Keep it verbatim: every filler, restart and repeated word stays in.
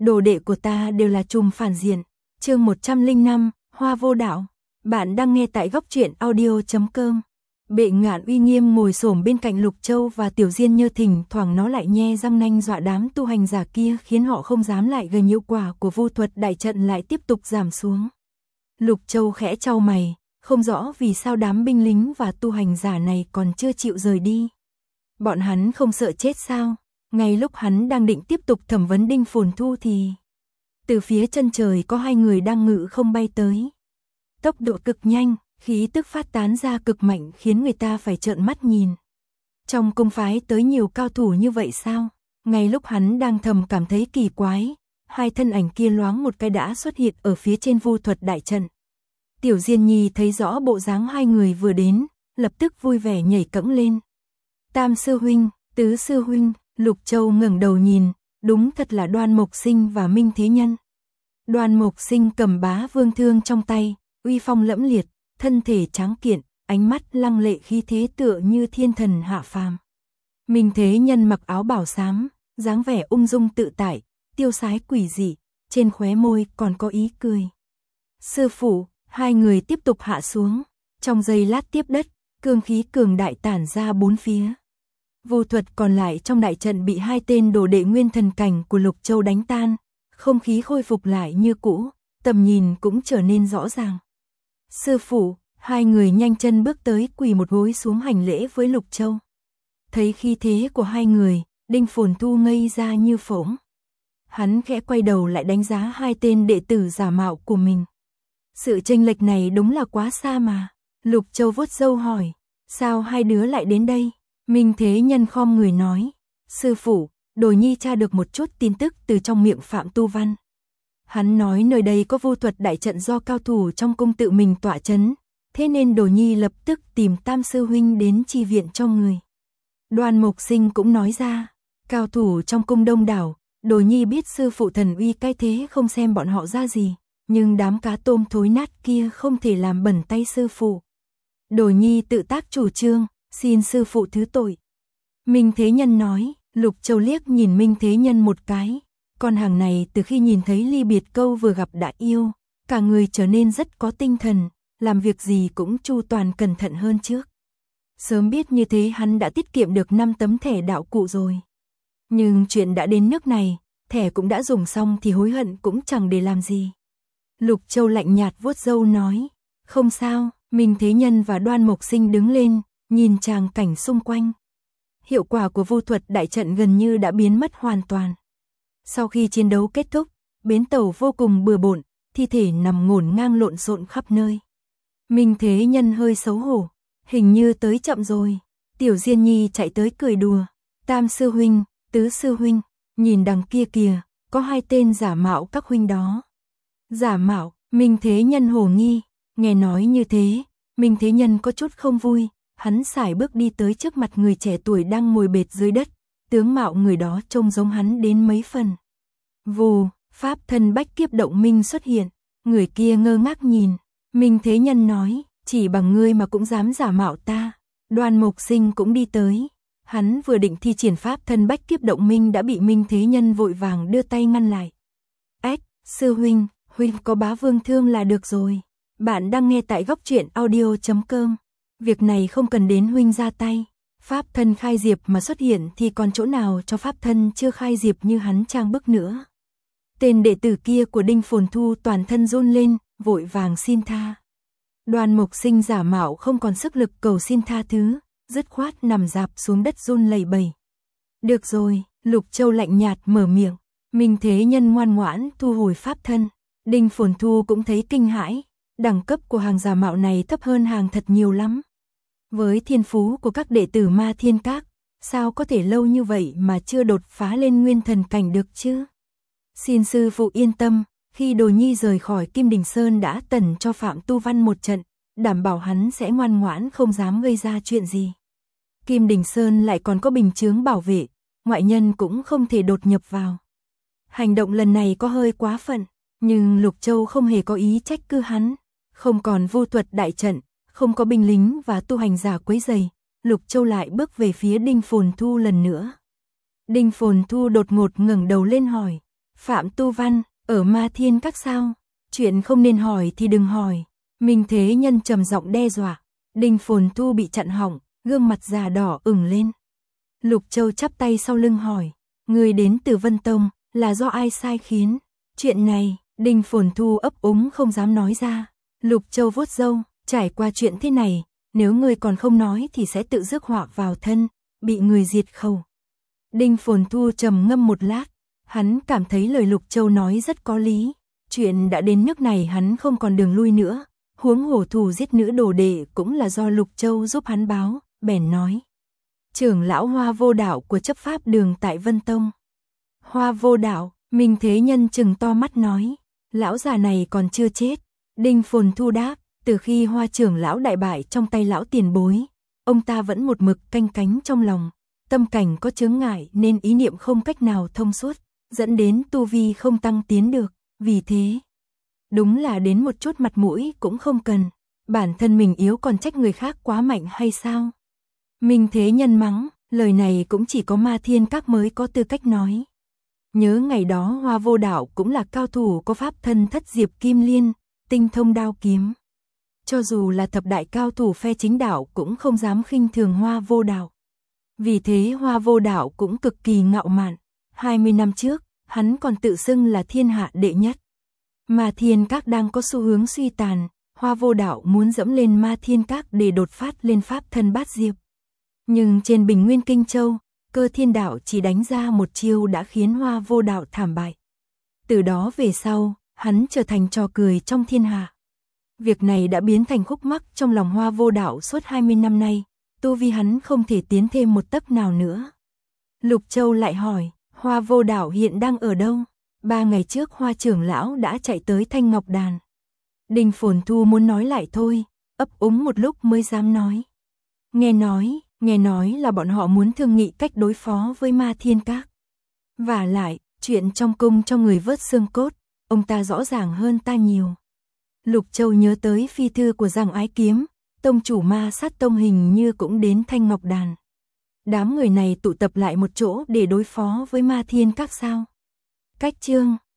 đồ đệ của ta đều là trùm phản diện. Chương một trăm lẻ năm, Hoa Vô Đạo. Bạn đang nghe tại góc truyện audio chấm com. Bệ Ngạn uy nghiêm ngồi xổm bên cạnh Lục Châu và Tiểu Diên Nhơ, thỉnh thoảng nó lại nhe răng nanh dọa đám tu hành giả kia, khiến họ không dám lại gần. Hiệu quả của vu thuật đại trận lại tiếp tục giảm xuống. Lục Châu khẽ chau mày, không rõ vì sao đám binh lính và tu hành giả này còn chưa chịu rời đi. Bọn hắn không sợ chết sao? Ngay lúc hắn đang định tiếp tục thẩm vấn Đinh Phồn Thu thì từ phía chân trời có hai người đang ngự không bay tới. Tốc độ cực nhanh, khí tức phát tán ra cực mạnh khiến người ta phải trợn mắt nhìn. Trong cung phái tới nhiều cao thủ như vậy sao? Ngay lúc hắn đang thầm cảm thấy kỳ quái, hai thân ảnh kia loáng một cái đã xuất hiện ở phía trên vu thuật đại trận. Tiểu Diên Nhi thấy rõ bộ dáng hai người vừa đến, lập tức vui vẻ nhảy cẫng lên. Tam sư huynh, tứ sư huynh. Lục Châu ngẩng đầu nhìn, đúng thật là Đoan Mộc Sinh và Minh Thế Nhân. Đoan Mộc Sinh cầm bá vương thương trong tay, uy phong lẫm liệt, thân thể tráng kiện, ánh mắt lăng lệ, khí thế tựa như thiên thần hạ phàm. Minh Thế Nhân mặc áo bảo xám, dáng vẻ ung dung tự tại, tiêu sái quỷ dị, trên khóe môi còn có ý cười. Sư phụ, hai người tiếp tục hạ xuống, trong giây lát tiếp đất, cương khí cường đại tản ra bốn phía. Vu thuật còn lại trong đại trận bị hai tên đồ đệ nguyên thần cảnh của Lục Châu đánh tan, không khí khôi phục lại như cũ, tầm nhìn cũng trở nên rõ ràng. Sư phụ, hai người nhanh chân bước tới, quỳ một gối xuống hành lễ với Lục Châu. Thấy khí thế của hai người, Đinh Phồn Thu ngây ra như phỗng. Hắn khẽ quay đầu lại đánh giá hai tên đệ tử giả mạo của mình. Sự chênh lệch này đúng là quá xa mà. Lục Châu vuốt râu hỏi, sao hai đứa lại đến đây? Minh Thế Nhân khom người nói, sư phụ, Đồ Nhi tra được một chút tin tức từ trong miệng Phạm Tu Văn. Hắn nói nơi đây có vu thuật đại trận do cao thủ trong cung tự mình tọa chấn, thế nên Đồ Nhi lập tức tìm Tam sư huynh đến chi viện cho người. Đoan Mộc Sinh cũng nói ra, cao thủ trong cung đông đảo, Đồ Nhi biết sư phụ thần uy cái thế không xem bọn họ ra gì, nhưng đám cá tôm thối nát kia không thể làm bẩn tay sư phụ. Đồ Nhi tự tác chủ trương, xin sư phụ thứ tội. Minh Thế Nhân nói. Lục Châu liếc nhìn Minh Thế Nhân một cái, con hàng này từ khi nhìn thấy ly biệt câu vừa gặp đã yêu, cả người trở nên rất có tinh thần, làm việc gì cũng chu toàn cẩn thận hơn trước. Sớm biết như thế hắn đã tiết kiệm được năm tấm thẻ đạo cụ rồi. Nhưng chuyện đã đến nước này, thẻ cũng đã dùng xong thì hối hận cũng chẳng để làm gì. Lục Châu lạnh nhạt vuốt râu nói, không sao. Minh Thế Nhân và Đoan Mộc Sinh đứng lên, nhìn tràng cảnh xung quanh. Hiệu quả của vu thuật đại trận gần như đã biến mất hoàn toàn. Sau khi chiến đấu kết thúc, bến tàu vô cùng bừa bộn, thi thể nằm ngổn ngang lộn xộn khắp nơi. Minh Thế Nhân hơi xấu hổ, hình như tới chậm rồi. Tiểu Diên Nhi chạy tới cười đùa, Tam sư huynh, tứ sư huynh, nhìn đằng kia kìa, có hai tên giả mạo các huynh đó. Giả mạo? Minh Thế Nhân hồ nghi, nghe nói như thế, Minh Thế Nhân có chút không vui. Hắn sải bước đi tới trước mặt người trẻ tuổi đang ngồi bệt dưới đất, tướng mạo người đó trông giống hắn đến mấy phần. Vù, pháp thân bách kiếp động minh xuất hiện, người kia ngơ ngác nhìn. Minh Thế Nhân nói, chỉ bằng ngươi mà cũng dám giả mạo ta. Đoan Mộc Sinh cũng đi tới, hắn vừa định thi triển pháp thân bách kiếp động minh đã bị Minh Thế Nhân vội vàng đưa tay ngăn lại. Ếch, sư huynh, huynh có bá vương thương là được rồi. Bạn đang nghe tại góc truyện audio chấm com. Việc này không cần đến huynh ra tay. Pháp thân khai diệp mà xuất hiện thì còn chỗ nào cho pháp thân chưa khai diệp như hắn trang bức nữa. Tên đệ tử kia của Đinh Phồn Thu toàn thân run lên, vội vàng xin tha. Đoan Mộc Sinh giả mạo không còn sức lực cầu xin tha thứ, dứt khoát nằm rạp xuống đất run lẩy bẩy. Được rồi, Lục Châu lạnh nhạt mở miệng. Minh Thế Nhân ngoan ngoãn thu hồi pháp thân. Đinh Phồn Thu cũng thấy kinh hãi, đẳng cấp của hàng giả mạo này thấp hơn hàng thật nhiều lắm. Với thiên phú của các đệ tử Ma Thiên Các, sao có thể lâu như vậy mà chưa đột phá lên nguyên thần cảnh được chứ? Xin sư phụ yên tâm, khi Đồ Nhi rời khỏi Kim Đình Sơn đã tẩn cho Phạm Tu Văn một trận, đảm bảo hắn sẽ ngoan ngoãn không dám gây ra chuyện gì. Kim Đình Sơn lại còn có bình chướng bảo vệ, ngoại nhân cũng không thể đột nhập vào. Hành động lần này có hơi quá phận, nhưng Lục Châu không hề có ý trách cứ hắn. Không còn vu thuật đại trận, không có binh lính và tu hành giả quấy rầy, Lục Châu lại bước về phía Đinh Phồn Thu lần nữa. Đinh Phồn Thu đột ngột ngẩng đầu lên hỏi, Phạm Tu Văn, ở Ma Thiên Các sao? Chuyện không nên hỏi thì đừng hỏi. Minh Thế Nhân trầm giọng đe dọa. Đinh Phồn Thu bị chặn họng, gương mặt già đỏ ửng lên. Lục Châu chắp tay sau lưng hỏi, người đến từ Vân Tông, là do ai sai khiến? Chuyện này, Đinh Phồn Thu ấp úng không dám nói ra. Lục Châu vuốt râu, trải qua chuyện thế này, nếu người còn không nói thì sẽ tự rước họa vào thân, bị người diệt khẩu. Đinh Phồn Thu trầm ngâm một lát, hắn cảm thấy lời Lục Châu nói rất có lý. Chuyện đã đến nước này hắn không còn đường lui nữa, huống hồ thù giết nữ đồ đệ cũng là do Lục Châu giúp hắn báo, bèn nói. Trưởng lão Hoa Vô Đạo của chấp pháp đường tại Vân Tông. Hoa Vô Đạo, Minh Thế Nhân trừng to mắt nói, lão già này còn chưa chết. Đinh Phồn Thu đáp, từ khi Hoa trưởng lão đại bại trong tay lão tiền bối, ông ta vẫn một mực canh cánh trong lòng, tâm cảnh có chướng ngại nên ý niệm không cách nào thông suốt, dẫn đến tu vi không tăng tiến được, vì thế, đúng là đến một chút mặt mũi cũng không cần, bản thân mình yếu còn trách người khác quá mạnh hay sao? Minh Thế Nhân mắng, lời này cũng chỉ có Ma Thiên Các mới có tư cách nói. Nhớ ngày đó Hoa Vô Đạo cũng là cao thủ có pháp thân thất diệp kim liên, tinh thông đao kiếm. Cho dù là thập đại cao thủ phe chính đạo cũng không dám khinh thường Hoa Vô Đạo. Vì thế Hoa Vô Đạo cũng cực kỳ ngạo mạn. hai mươi năm trước, hắn còn tự xưng là thiên hạ đệ nhất. Ma Thiên Các đang có xu hướng suy tàn, Hoa Vô Đạo muốn dẫm lên Ma Thiên Các để đột phát lên pháp thân bát diệp. Nhưng trên Bình Nguyên Kinh Châu, Cơ Thiên Đạo chỉ đánh ra một chiêu đã khiến Hoa Vô Đạo thảm bại. Từ đó về sau, hắn trở thành trò cười trong thiên hạ. Việc này đã biến thành khúc mắc trong lòng Hoa Vô Đạo suốt hai mươi năm nay, tu vi hắn không thể tiến thêm một tấc nào nữa. Lục Châu lại hỏi, Hoa Vô Đạo hiện đang ở đâu? Ba ngày trước Hoa trưởng lão đã chạy tới Thanh Ngọc Đàn. Đinh Phồn Thu muốn nói lại thôi, ấp úng một lúc mới dám nói. Nghe nói, nghe nói là bọn họ muốn thương nghị cách đối phó với Ma Thiên Các. Và lại, chuyện trong cung cho người vớt xương cốt, ông ta rõ ràng hơn ta nhiều. Lục Châu nhớ tới phi thư của Giang Ái Kiếm, tông chủ Ma Sát Tông hình như cũng đến Thanh Ngọc Đàn. Đám người này tụ tập lại một chỗ để đối phó với Ma Thiên Các sao? Cách chương